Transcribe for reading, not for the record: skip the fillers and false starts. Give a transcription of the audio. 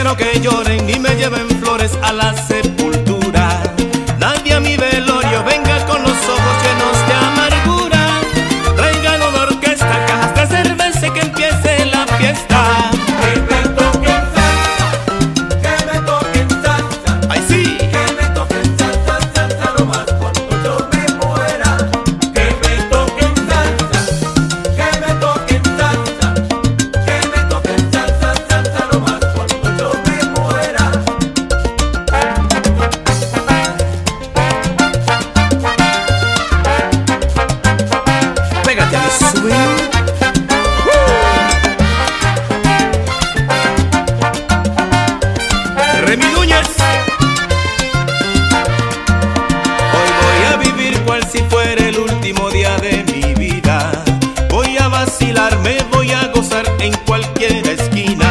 quiero que lloren ni me lleven flores a la sepultura. Nadie a mi velorio venga con los ojos llenos de amargura. Traigan una orquesta, cajas de cerveza y que empiece la fiesta. Que me toquen salsa, que me toquen salsa. ¡Ay, sí! Que me toquen salsa, salsa lo más cuando yo me muera. Que me toquen salsa, que me toquen salsa. Que me toquen salsa, salsa lo más cuando yo me muera. Pégate al swing. Remy Núñez. Hoy voy a vivir cual si fuera el último día de mi vida. Voy a vacilar, me voy a gozar en cualquier esquina.